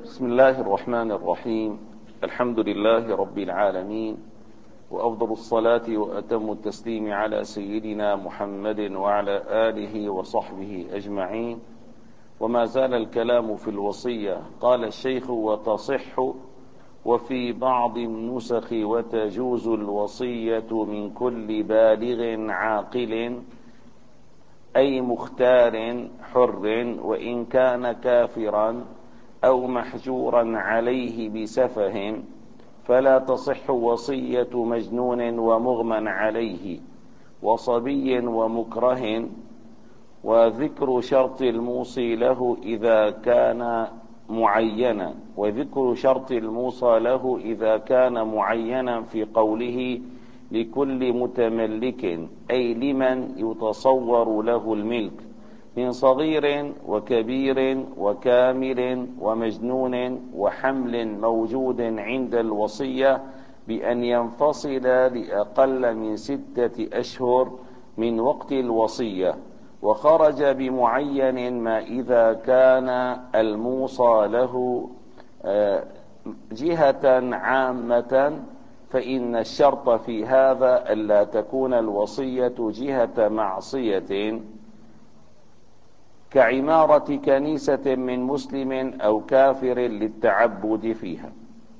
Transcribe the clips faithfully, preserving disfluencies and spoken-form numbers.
بسم الله الرحمن الرحيم. الحمد لله رب العالمين، وأفضل الصلاة وأتم التسليم على سيدنا محمد وعلى آله وصحبه أجمعين. وما زال الكلام في الوصية. قال الشيخ: وتصح وفي بعض النسخ وتجوز الوصية من كل بالغ عاقل، أي مختار حر، وإن كان كافرا أو محجورا عليه بسفه، فلا تصح وصية مجنون ومغمى عليه وصبي ومكره، وذكر شرط الموصي له إذا كان معينا وذكر شرط الموصى له إذا كان معينا في قوله: لكل متملك، أي لمن يتصور له الملك، من صغير وكبير وكامل ومجنون وحمل موجود عند الوصية، بأن ينفصل لأقل من ستة أشهر من وقت الوصية. وخرج بمعين ما إذا كان الموصى له جهة عامة، فإن الشرط في هذا ألا تكون الوصية جهة معصية، كعمارة كنيسة من مسلم أو كافر للتعبد فيها.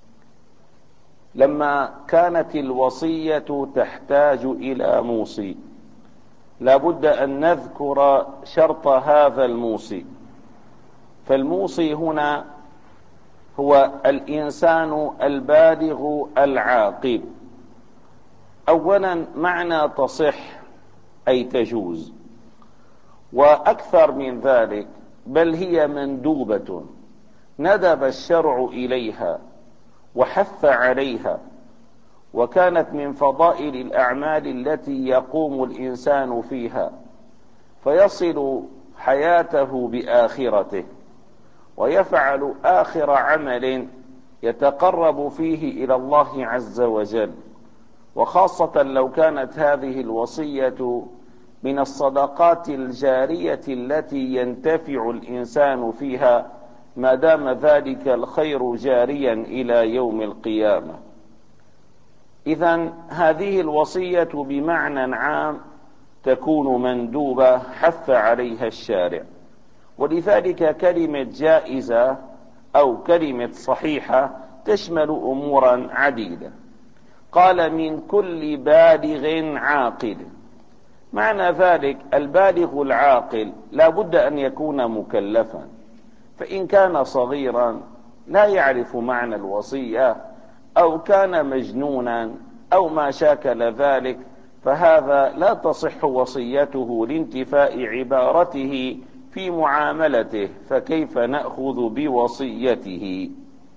لما كانت الوصية تحتاج إلى موصي، لابد أن نذكر شرط هذا الموصي. فالموصي هنا هو الإنسان البالغ العاقل. أولا، معنى تصح أي تجوز، وأكثر من ذلك، بل هي مندوبة، ندب الشرع إليها وحث عليها، وكانت من فضائل الأعمال التي يقوم الإنسان فيها فيصل حياته بآخرته، ويفعل آخر عمل يتقرب فيه إلى الله عز وجل، وخاصة لو كانت هذه الوصية من الصدقات الجارية التي ينتفع الإنسان فيها ما دام ذلك الخير جاريا إلى يوم القيامة. إذن هذه الوصية بمعنى عام تكون مندوبة حث عليها الشارع، ولذلك كلمة جائزة أو كلمة صحيحة تشمل أمورا عديدة. قال: من كل بالغ عاقل. معنى ذلك البالغ العاقل لا بد أن يكون مكلفا، فإن كان صغيرا لا يعرف معنى الوصية، أو كان مجنونا أو ما شاكل ذلك، فهذا لا تصح وصيته لانتفاء عبارته في معاملته، فكيف نأخذ بوصيته؟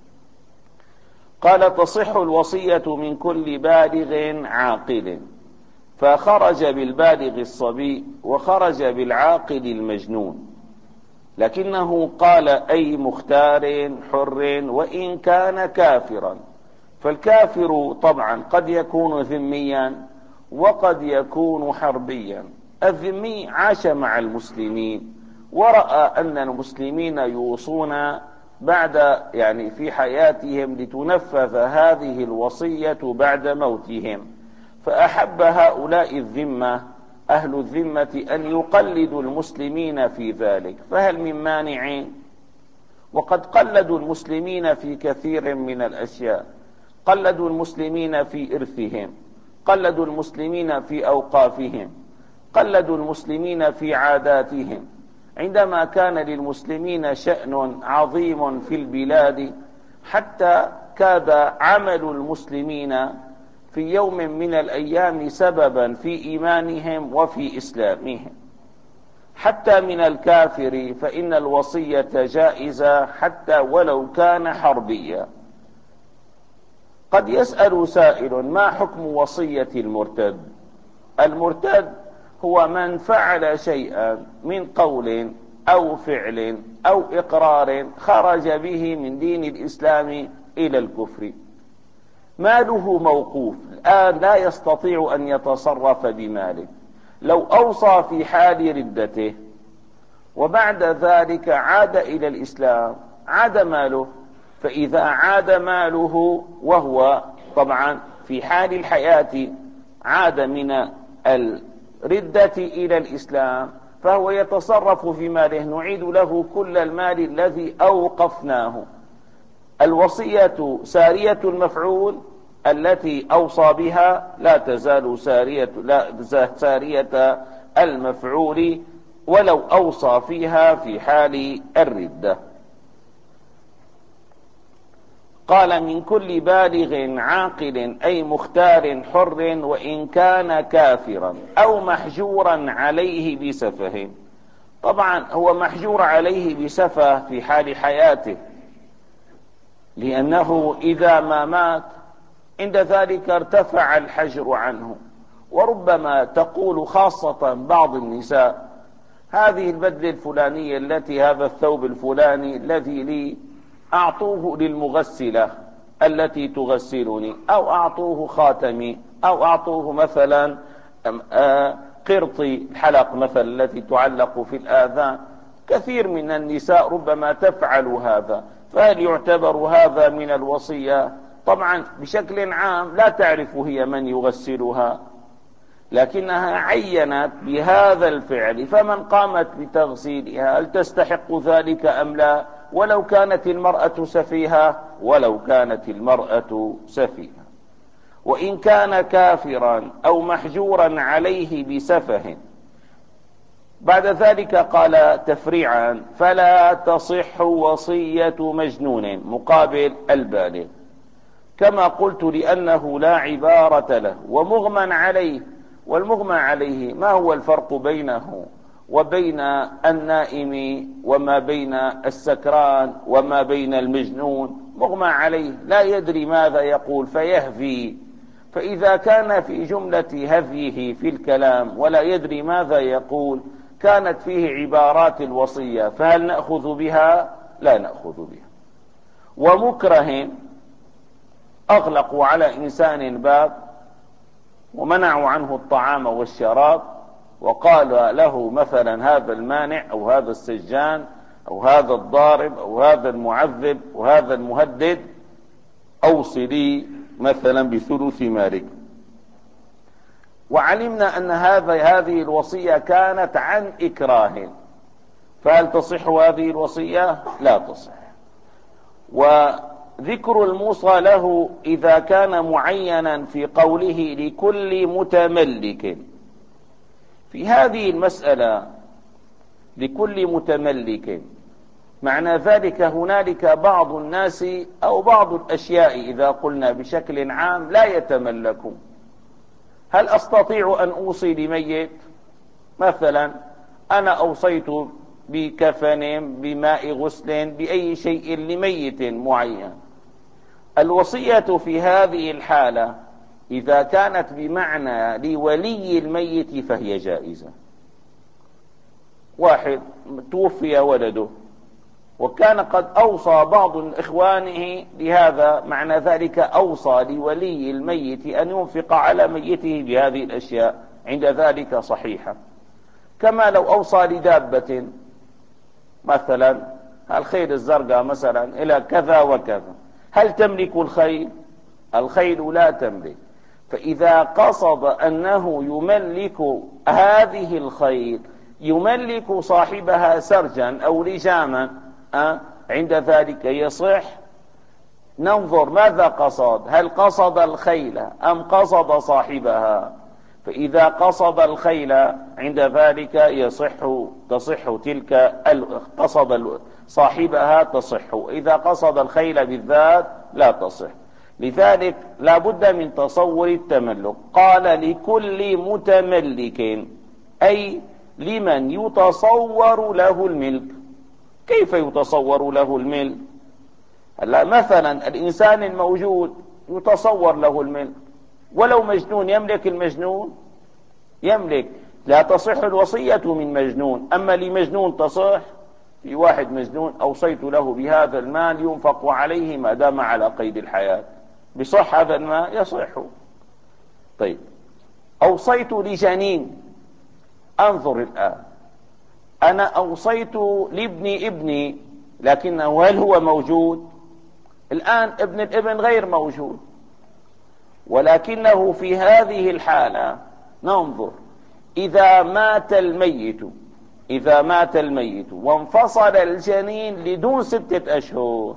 قال: تصح الوصية من كل بالغ عاقل، فخرج بالبالغ الصبي وخرج بالعاقل المجنون، لكنه قال: أي مختار حر، وإن كان كافرا. فالكافر طبعا قد يكون ذميا وقد يكون حربيا. الذمي عاش مع المسلمين ورأى أن المسلمين يوصون بعد يعني في حياتهم لتنفذ هذه الوصية بعد موتهم، فأحب هؤلاء الذمة أهل الذمة أن يقلدوا المسلمين في ذلك، فهل من مانع؟ وقد قلدوا المسلمين في كثير من الأشياء. قلدوا المسلمين في إرثهم، قلدوا المسلمين في أوقافهم، قلدوا المسلمين في عاداتهم. عندما كان للمسلمين شأن عظيم في البلاد، حتى كاد عمل المسلمين في يوم من الأيام سببا في إيمانهم وفي إسلامهم. حتى من الكافر فإن الوصية جائزة حتى ولو كان حربيا. قد يسأل سائل: ما حكم وصية المرتد؟ المرتد هو من فعل شيئا من قول أو فعل أو إقرار خرج به من دين الإسلام إلى الكفر. ماله موقوف الآن، لا يستطيع أن يتصرف بماله. لو أوصى في حال ردته وبعد ذلك عاد إلى الإسلام، عاد ماله، فإذا عاد ماله وهو طبعا في حال الحياة عاد من الردة إلى الإسلام، فهو يتصرف في ماله، نعيد له كل المال الذي أوقفناه. الوصية سارية المفعول التي أوصى بها لا تزال سارية, لا سارية المفعول ولو أوصى فيها في حال الردة. قال: من كل بالغ عاقل أي مختار حر، وإن كان كافرا أو محجورا عليه بسفه. طبعا هو محجور عليه بسفه في حال حياته، لأنه إذا ما مات عند ذلك ارتفع الحجر عنه. وربما تقول خاصة بعض النساء: هذه البدلة الفلانية التي هذا الثوب الفلاني الذي لي أعطوه للمغسلة التي تغسلني، أو أعطوه خاتمي، أو أعطوه مثلا قرطي الحلق مثلا التي تعلق في الآذان. كثير من النساء ربما تفعل هذا، فهل يعتبر هذا من الوصية؟ طبعا بشكل عام لا تعرف هي من يغسلها، لكنها عينت بهذا الفعل، فمن قامت بتغسيلها هل تستحق ذلك أم لا؟ ولو كانت المرأة سفيهة ولو كانت المرأة سفيهة. وإن كان كافرا أو محجورا عليه بسفه. بعد ذلك قال تفريعا: فلا تصح وصية مجنون مقابل البالغ، كما قلت لأنه لا عبارة له. ومغمى عليه، والمغمى عليه ما هو الفرق بينه وبين النائم وما بين السكران وما بين المجنون؟ مغمى عليه لا يدري ماذا يقول فيهفي، فإذا كان في جملة هفيه في الكلام ولا يدري ماذا يقول كانت فيه عبارات الوصية، فهل نأخذ بها؟ لا نأخذ بها. ومكره أغلقوا على إنسان باب ومنعوا عنه الطعام والشراب، وقال له مثلا: هذا المانع أو هذا السجان أو هذا الضارب أو هذا المعذب وهذا المهدد أوصلي مثلا بثلث مالك. وعلمنا أن هذا هذه الوصية كانت عن إكراه، فهل تصح هذه الوصية؟ لا تصح. وذكر الموصى له إذا كان معينا في قوله لكل متملك، في هذه المسألة لكل متملك معنى ذلك هنالك بعض الناس أو بعض الأشياء إذا قلنا بشكل عام لا يتملكون. هل أستطيع أن أوصي لميت؟ مثلا أنا أوصيت بكفن، بماء غسل، بأي شيء لميت معين. الوصية في هذه الحالة إذا كانت بمعنى لولي الميت فهي جائزة. واحد توفي ولده وكان قد أوصى بعض إخوانه بهذا، معنى ذلك أوصى لولي الميت أن ينفق على ميته بهذه الأشياء، عند ذلك صحيحة. كما لو أوصى لدابة مثلا الخيل الزرقاء مثلا إلى كذا وكذا، هل تملك الخيل؟ الخيل لا تملك. فإذا قصد أنه يملك هذه الخيل، يملك صاحبها سرجا أو لجاما، أه؟ عند ذلك يصح. ننظر ماذا قصد، هل قصد الخيل أم قصد صاحبها؟ فإذا قصد الخيل عند ذلك يصح، تصح تلك، قصد صاحبها تصح. إذا قصد الخيل بالذات لا تصح. لذلك لا بد من تصور التملك. قال لكل متملك أي لمن يتصور له الملك. كيف يتصور له الملك؟ هلا مثلا الإنسان الموجود يتصور له الملك، ولو مجنون يملك المجنون؟ يملك. لا تصح الوصية من مجنون، أما لمجنون تصح. في واحد مجنون أوصيت له بهذا المال ينفق عليه ما دام على قيد الحياة، بصح هذا المال؟ يصح. طيب أوصيت لجنين، أنظر الآن، أنا أوصيت لابن ابني، لكنه هل هو موجود؟ الآن ابن الابن غير موجود، ولكنه في هذه الحالة ننظر إذا مات الميت إذا مات الميت وانفصل الجنين لدون ستة أشهر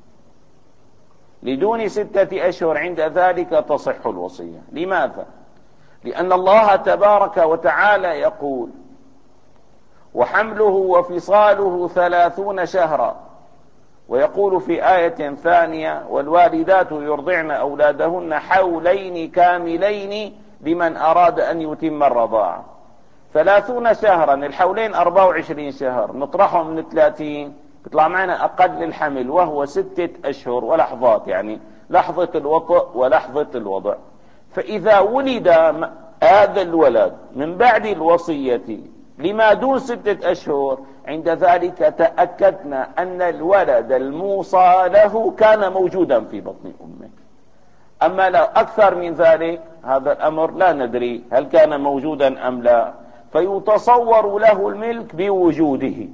لدون ستة أشهر عند ذلك تصح الوصية. لماذا؟ لأن الله تبارك وتعالى يقول: وحمله وفصاله ثلاثون شهرا، ويقول في آية ثانية: والوالدات يرضعن أولادهن حولين كاملين لمن أراد أن يتم الرضاعة. ثلاثون شهرا، الحولين أربعة وعشرين شهر، نطرحهم من ثلاثين يطلع معنا أقل الحمل وهو ستة أشهر ولحظات، يعني لحظة الوطء ولحظة الوضع. فإذا ولد هذا الولد من بعد الوصية لما دون ستة أشهر، عند ذلك تأكدنا أن الولد الموصى له كان موجودا في بطن أمه. أما لو أكثر من ذلك، هذا الأمر لا ندري هل كان موجودا أم لا، فيتصور له الملك بوجوده.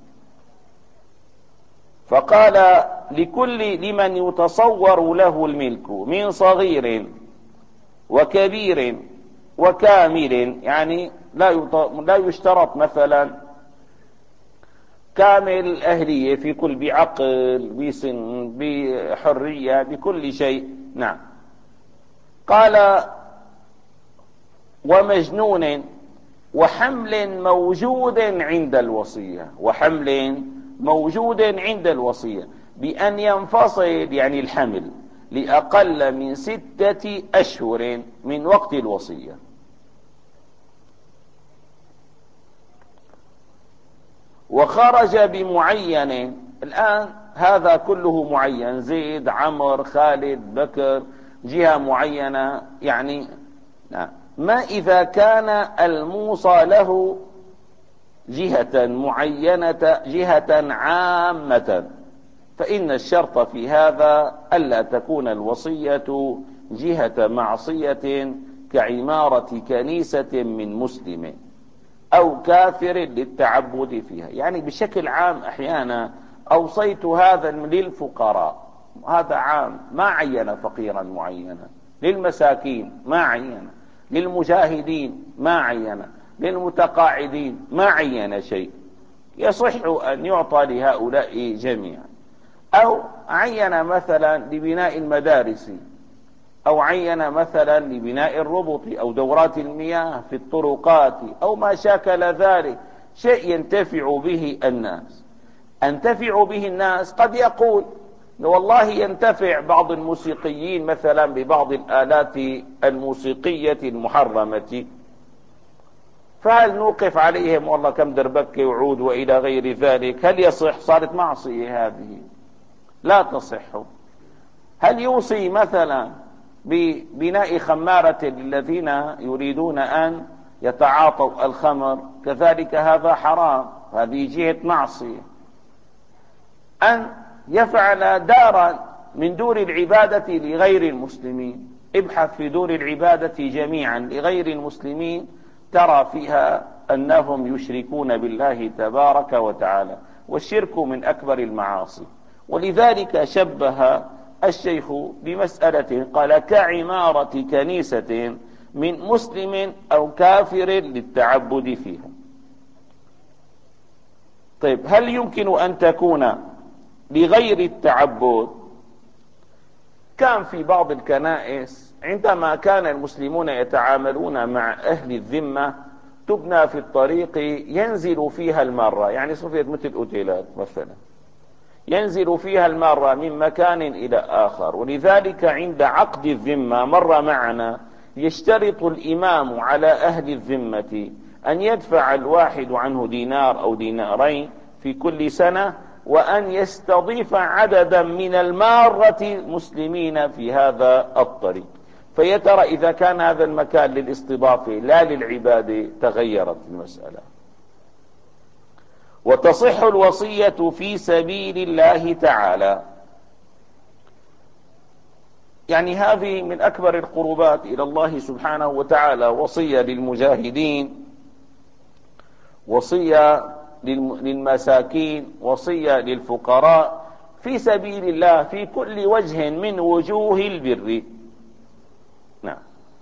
فقال: لكل لمن يتصور له الملك من صغير وكبير وكامل، يعني لا لا يشترط مثلا كامل الأهلية في كل، بعقل، بسن، بحرية، بكل شيء. نعم. قال: ومجنون وحمل موجود عند الوصية وحمل موجود عند الوصية بأن ينفصل، يعني الحمل، لأقل من ستة أشهر من وقت الوصية. وخرج بمعين، الآن هذا كله معين، زيد، عمر، خالد، بكر، جهة معينة، يعني ما إذا كان الموصى له جهة معينة، جهة عامة، فإن الشرط في هذا ألا تكون الوصية جهة معصية كعمارة كنيسة من مسلم أو كافر للتعبد فيها. يعني بشكل عام أحيانا أوصيت هذا للفقراء، هذا عام، ما عين فقيرا معينا، للمساكين ما عين، للمجاهدين ما عين، للمتقاعدين ما عين شيء، يصح أن يعطى لهؤلاء جميعا. أو عين مثلا لبناء المدارس، أو عين مثلا لبناء الربط أو دورات المياه في الطرقات أو ما شاكل ذلك، شيء ينتفع به الناس. أنتفع به الناس، قد يقول والله ينتفع بعض الموسيقيين مثلا ببعض الآلات الموسيقية المحرمة، فهل نوقف عليهم والله كم دربكة وعود وإلى غير ذلك؟ هل يصح؟ صارت معصية هذه، لا تصح. هل يوصي مثلا ببناء خمارة للذين يريدون أن يتعاطوا الخمر؟ كذلك هذا حرام، هذه جهة معصية. أن يفعل دارا من دور العبادة لغير المسلمين، ابحث في دور العبادة جميعا لغير المسلمين ترى فيها أنهم يشركون بالله تبارك وتعالى، والشرك من أكبر المعاصي. ولذلك شبه الشيخ بمسألة، قال: كعمارة كنيسة من مسلم أو كافر للتعبد فيها. طيب، هل يمكن أن تكون لغير التعبد؟ كان في بعض الكنائس عندما كان المسلمون يتعاملون مع أهل الذمة تبنى في الطريق ينزل فيها المارة، يعني صفيت مثل أوتيلات مثلا، ينزل فيها المارة من مكان إلى آخر. ولذلك عند عقد الذمة مر معنا يشترط الإمام على أهل الذمة أن يدفع الواحد عنه دينار أو دينارين في كل سنة، وأن يستضيف عددا من المارة مسلمين في هذا الطريق. فيترى إذا كان هذا المكان للاستضافة لا للعبادة تغيرت المسألة. وتصح الوصية في سبيل الله تعالى، يعني هذه من أكبر القربات إلى الله سبحانه وتعالى، وصية للمجاهدين، وصية للمساكين، وصية للفقراء في سبيل الله في كل وجه من وجوه البر. نعم.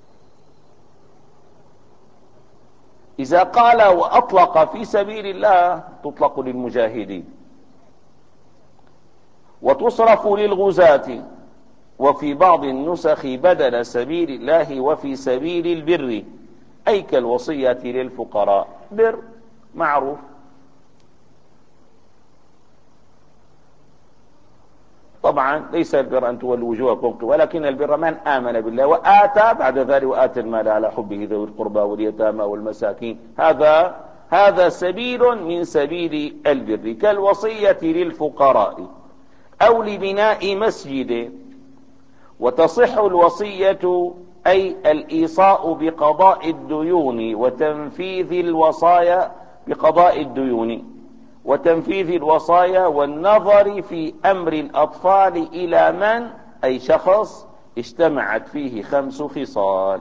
إذا قال وأطلق في سبيل الله تطلق للمجاهدين وتصرف للغزاة، وفي بعض النسخ بدل سبيل الله وفي سبيل البر، أي كالوصية للفقراء. بر معروف، طبعا ليس البر أن تولوا وجوهكم، ولكن البر من آمن بالله وآتى بعد ذلك وآتى المال على حبه ذوي القربى واليتامى والمساكين، هذا هذا سبيل من سبيل البر، كالوصية للفقراء أو لبناء مسجد. وتصح الوصية أي الإيصاء بقضاء الديون وتنفيذ الوصايا بقضاء الديون وتنفيذ الوصايا والنظر في أمر الأطفال إلى من أي شخص اجتمعت فيه خمس خصال.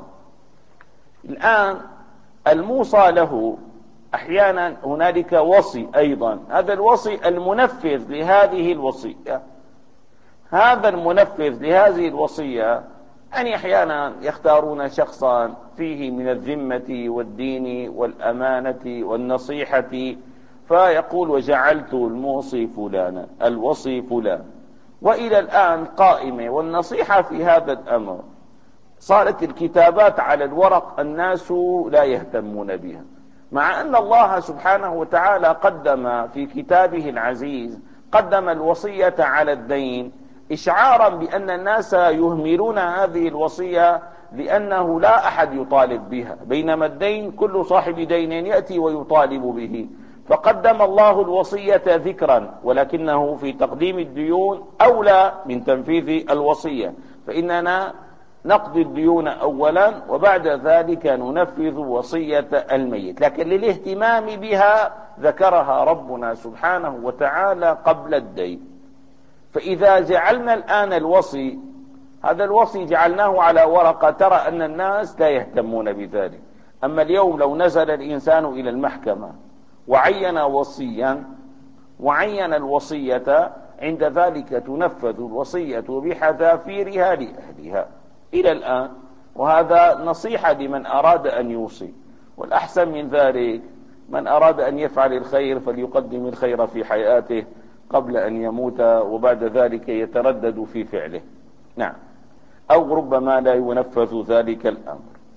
الآن الموصى له أحيانا هنالك وصي أيضا، هذا الوصي المنفذ لهذه الوصية، هذا المنفذ لهذه الوصية يعني أحيانا يختارون شخصا فيه من الذمة والدين والأمانة والنصيحة، فيقول وجعلت الموصي فلانا الوصي فلان، وإلى الآن قائمة. والنصيحة في هذا الأمر صارت الكتابات على الورق الناس لا يهتمون بها، مع أن الله سبحانه وتعالى قدم في كتابه العزيز قدم الوصية على الدين إشعارا بأن الناس يهملون هذه الوصية لأنه لا أحد يطالب بها، بينما الدين كل صاحب دين يأتي ويطالب به، فقدم الله الوصية ذكرا، ولكنه في تقديم الديون أولى من تنفيذ الوصية، فإننا نقضي الديون أولا وبعد ذلك ننفذ وصية الميت، لكن للاهتمام بها ذكرها ربنا سبحانه وتعالى قبل الدين. فإذا جعلنا الآن الوصي، هذا الوصي جعلناه على ورقة، ترى أن الناس لا يهتمون بذلك. أما اليوم لو نزل الإنسان إلى المحكمة وعين وصيا وعين الوصية، عند ذلك تنفذ الوصية بحذافيرها لأهلها إلى الآن. وهذا نصيحة لمن أراد أن يوصي، والأحسن من ذلك من أراد أن يفعل الخير فليقدم الخير في حياته قبل أن يموت، وبعد ذلك يتردد في فعله. نعم. أو ربما لا ينفذ ذلك الأمر.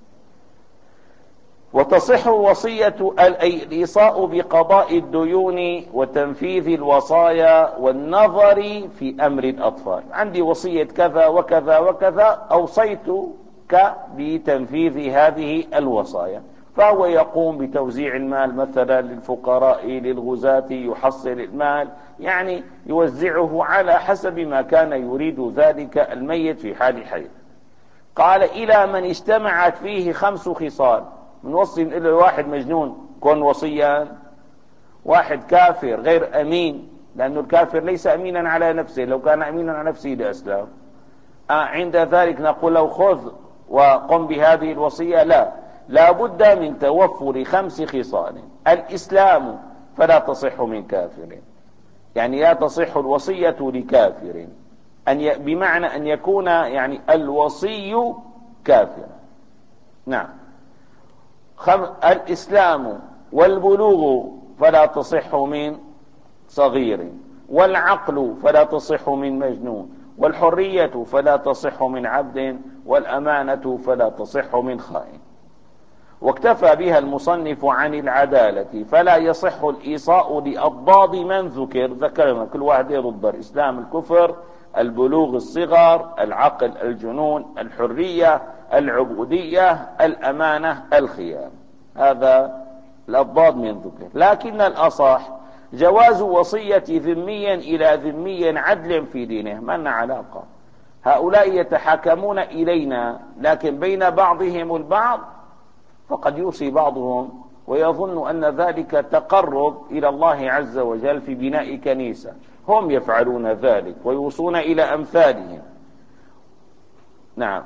وتصح الوصية الإيصاء بقضاء الديون وتنفيذ الوصايا والنظر في أمر الأطفال، عندي وصية كذا وكذا وكذا أوصيتك بتنفيذ هذه الوصايا، فهو يقوم بتوزيع المال مثلا للفقراء للغزاة، يحصل المال يعني يوزعه على حسب ما كان يريد ذلك الميت في حال حياته. قال إلى من اجتمعت فيه خمس خصال، من وصي إلى واحد مجنون كون وصيا، واحد كافر غير أمين، لأن الكافر ليس أمينا على نفسه، لو كان أمينا على نفسه لأسلم. آه عند ذلك نقول له خذ وقم بهذه الوصية، لا، لا بد من توفر خمس خصال. الإسلام فلا تصح من كافر، يعني لا تصح الوصية لكافر، أن ي... بمعنى أن يكون يعني الوصي كافر. نعم. خم... الإسلام والبلوغ فلا تصح من صغير، والعقل فلا تصح من مجنون، والحرية فلا تصح من عبد، والأمانة فلا تصح من خائن. واكتفى بها المصنف عن العدالة، فلا يصح الإيصاء لأضداد من ذكر، ذكرنا كل واحد يضد الإسلام الكفر، البلوغ الصغر، العقل الجنون، الحرية العبودية، الأمانة الخيانة، هذا الأضداد من ذكر. لكن الأصح جواز وصية ذمي إلى ذمي عدل في دينه، ما لنا علاقة، هؤلاء يتحاكمون إلينا، لكن بين بعضهم البعض فقد يوصي بعضهم ويظن أن ذلك تقرب إلى الله عز وجل في بناء كنيسة، هم يفعلون ذلك ويوصون إلى أمثالهم. نعم،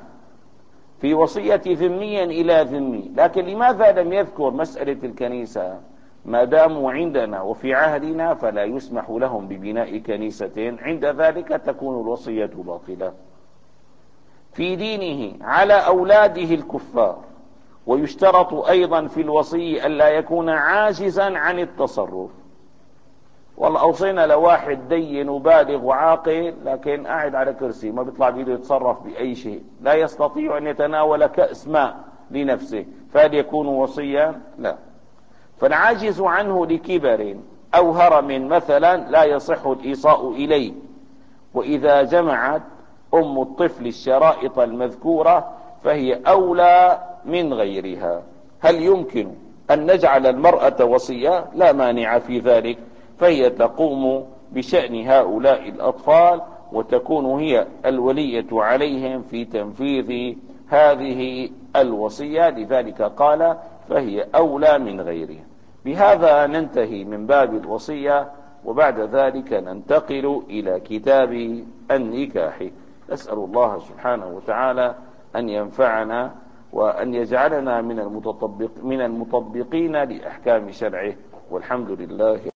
في وصية ذمي إلى ذمي. لكن لماذا لم يذكر مسألة الكنيسة؟ ما داموا عندنا وفي عهدنا فلا يسمح لهم ببناء كنيسة، عند ذلك تكون الوصية باطلة. في دينه على أولاده الكفار، ويشترط أيضا في الوصي ألا يكون عاجزا عن التصرف. والله أوصينا لواحد دين وبالغ وعاقل لكن قاعد على كرسي ما بيطلع بيده يتصرف بأي شيء، لا يستطيع أن يتناول كأس ماء لنفسه، فهل يكون وصيا؟ لا. فالعاجز عنه لكبر أو هرم مثلا لا يصح الإيصاء إليه. وإذا جمعت أم الطفل الشرائط المذكورة فهي أولى من غيرها. هل يمكن أن نجعل المرأة وصية؟ لا مانع في ذلك، فهي تقوم بشأن هؤلاء الأطفال وتكون هي الولية عليهم في تنفيذ هذه الوصية، لذلك قال فهي أولى من غيرها. بهذا ننتهي من باب الوصية، وبعد ذلك ننتقل إلى كتاب النكاح. نسأل الله سبحانه وتعالى أن ينفعنا وأن يجعلنا من المتطبق من المطبقين لأحكام شرعه، والحمد لله.